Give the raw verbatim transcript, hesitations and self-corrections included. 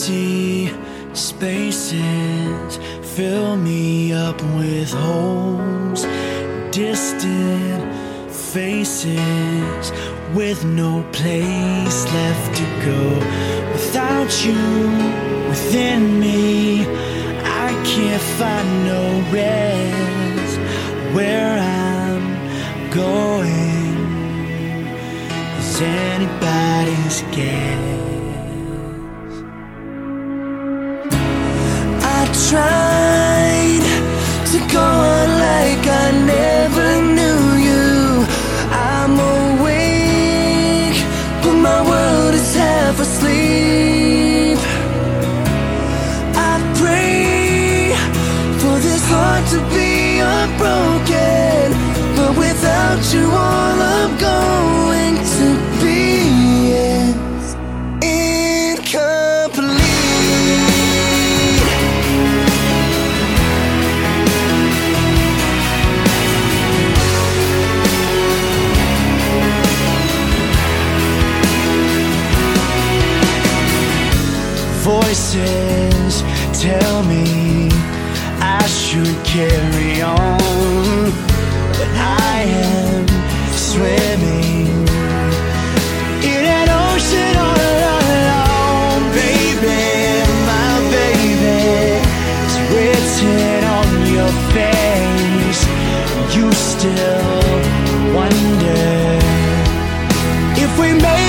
Empty spaces fill me up with holes, distant faces with no place left to go. Without you within me, I can't find no rest. Where I'm going is anybody's guess. I tried to go on like I never knew you. I'm awake, but my world is half asleep. I pray for this heart to be unbroken, but without you all I'm going to be is incomplete. Voices tell me I should carry on, but I am swimming in an ocean all alone. Baby, my baby, it's written on your face. You still wonder if we made